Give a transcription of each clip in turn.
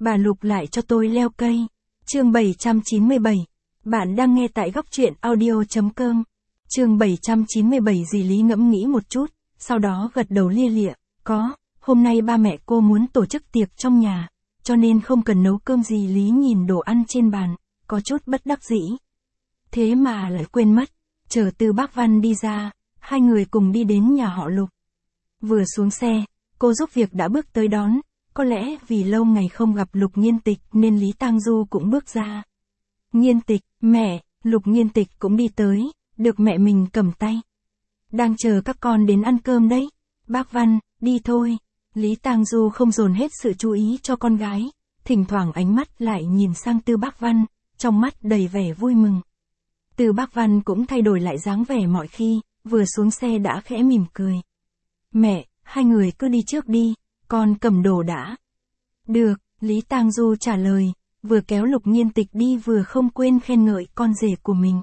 bà Lục lại cho tôi leo cây. Chương 797. Bạn đang nghe tại góc truyện audio.com. Chương 797 dì Lý ngẫm nghĩ một chút, sau đó gật đầu lia lịa. Hôm nay ba mẹ cô muốn tổ chức tiệc trong nhà, cho nên không cần nấu cơm. Dì Lý nhìn đồ ăn trên bàn, có chút bất đắc dĩ. Thế mà lại quên mất, chờ Tư Bác Văn đi ra, hai người cùng đi đến nhà họ Lục. Vừa xuống xe, cô giúp việc đã bước tới đón, có lẽ vì lâu ngày không gặp Lục Nhiên Tịch nên Lý Tang Du cũng bước ra. Nhiên Tịch, mẹ, Lục Nhiên Tịch cũng đi tới, được mẹ mình cầm tay. Đang chờ các con đến ăn cơm đấy. Bác Văn, đi thôi. Lý Tang Du không dồn hết sự chú ý cho con gái, thỉnh thoảng ánh mắt lại nhìn sang Tư Bác Văn, trong mắt đầy vẻ vui mừng. Tư Bác Văn cũng thay đổi lại dáng vẻ mọi khi, vừa xuống xe đã khẽ mỉm cười. Mẹ, hai người cứ đi trước đi, con cầm đồ đã. Được, Lý Tang Du trả lời, vừa kéo Lục Nhiên Tịch đi vừa không quên khen ngợi con rể của mình.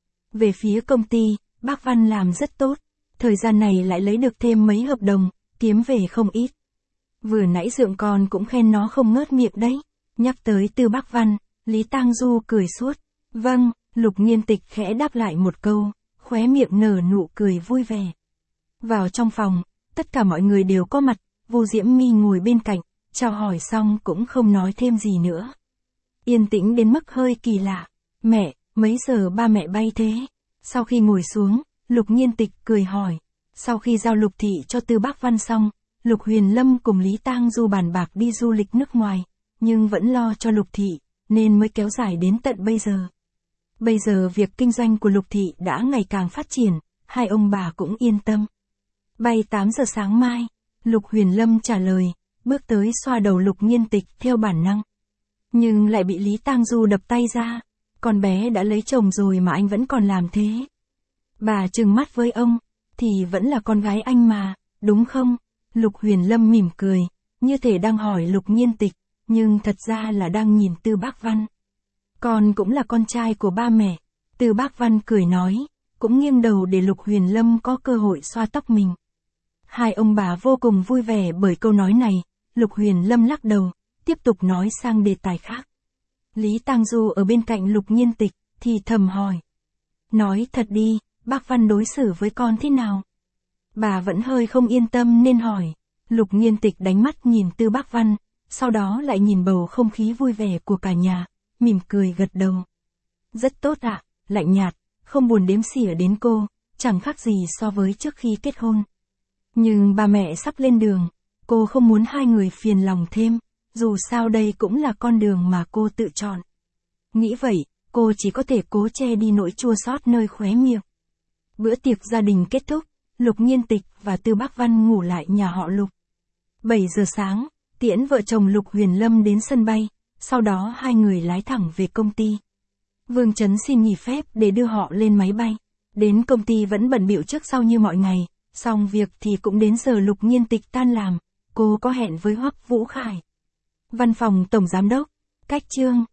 Về phía công ty, bác Văn làm rất tốt, thời gian này lại lấy được thêm mấy hợp đồng, kiếm về không ít. Vừa nãy Dượng con cũng khen nó không ngớt miệng đấy. Nhắc tới Tư Bác Văn, Lý Tang Du cười suốt. Vâng, Lục Nhiên Tịch khẽ đáp lại một câu, khóe miệng nở nụ cười vui vẻ. Vào trong phòng, tất cả mọi người đều có mặt, Vu Diễm My ngồi bên cạnh, chào hỏi xong cũng không nói thêm gì nữa. Yên tĩnh đến mức hơi kỳ lạ. Mẹ, mấy giờ ba mẹ bay thế? Sau khi ngồi xuống, Lục Nhiên Tịch cười hỏi. Sau khi giao Lục Thị cho Tư Bác Văn xong, Lục Huyền Lâm cùng Lý Tang Du bàn bạc đi du lịch nước ngoài, nhưng vẫn lo cho Lục Thị, nên mới kéo dài đến tận bây giờ. Bây giờ việc kinh doanh của Lục Thị đã ngày càng phát triển, hai ông bà cũng yên tâm. Bay 8 giờ sáng mai, Lục Huyền Lâm trả lời, bước tới xoa đầu Lục Nhiên Tịch theo bản năng. Nhưng lại bị Lý Tang Du đập tay ra, con bé đã lấy chồng rồi mà anh vẫn còn làm thế. Bà trừng mắt với ông, thì vẫn là con gái anh mà, đúng không? Lục Huyền Lâm mỉm cười, như thể đang hỏi Lục Nhiên Tịch, nhưng thật ra là đang nhìn Tư Bác Văn. Con cũng là con trai của ba mẹ. Tư Bác Văn cười nói, cũng nghiêng đầu để Lục Huyền Lâm có cơ hội xoa tóc mình. Hai ông bà vô cùng vui vẻ bởi câu nói này. Lục Huyền Lâm lắc đầu, tiếp tục nói sang đề tài khác. Lý Tang Du ở bên cạnh Lục Nhiên Tịch, thì thầm hỏi. Nói thật đi, bác Văn đối xử với con thế nào? Bà vẫn hơi không yên tâm nên hỏi. Lục Nhiên Tịch đánh mắt nhìn Tư Bác Văn, sau đó lại nhìn bầu không khí vui vẻ của cả nhà, mỉm cười gật đầu. Rất tốt ạ, lạnh nhạt, không buồn đếm xỉa đến cô, chẳng khác gì so với trước khi kết hôn. Nhưng ba mẹ sắp lên đường, cô không muốn hai người phiền lòng thêm, dù sao đây cũng là con đường mà cô tự chọn. Nghĩ vậy, cô chỉ có thể cố che đi nỗi chua xót nơi khóe miệng. Bữa tiệc gia đình kết thúc, Lục Nhiên Tịch và Tư Bác Văn ngủ lại nhà họ Lục. 7 giờ sáng, tiễn vợ chồng Lục Huyền Lâm đến sân bay, sau đó hai người lái thẳng về công ty. Vương Chấn xin nghỉ phép để đưa họ lên máy bay. Đến công ty vẫn bận bịu trước sau như mọi ngày, xong việc thì cũng đến giờ Lục Nhiên Tịch tan làm, cô có hẹn với Hoắc Vũ Khải. Văn phòng Tổng Giám đốc, cách Trương.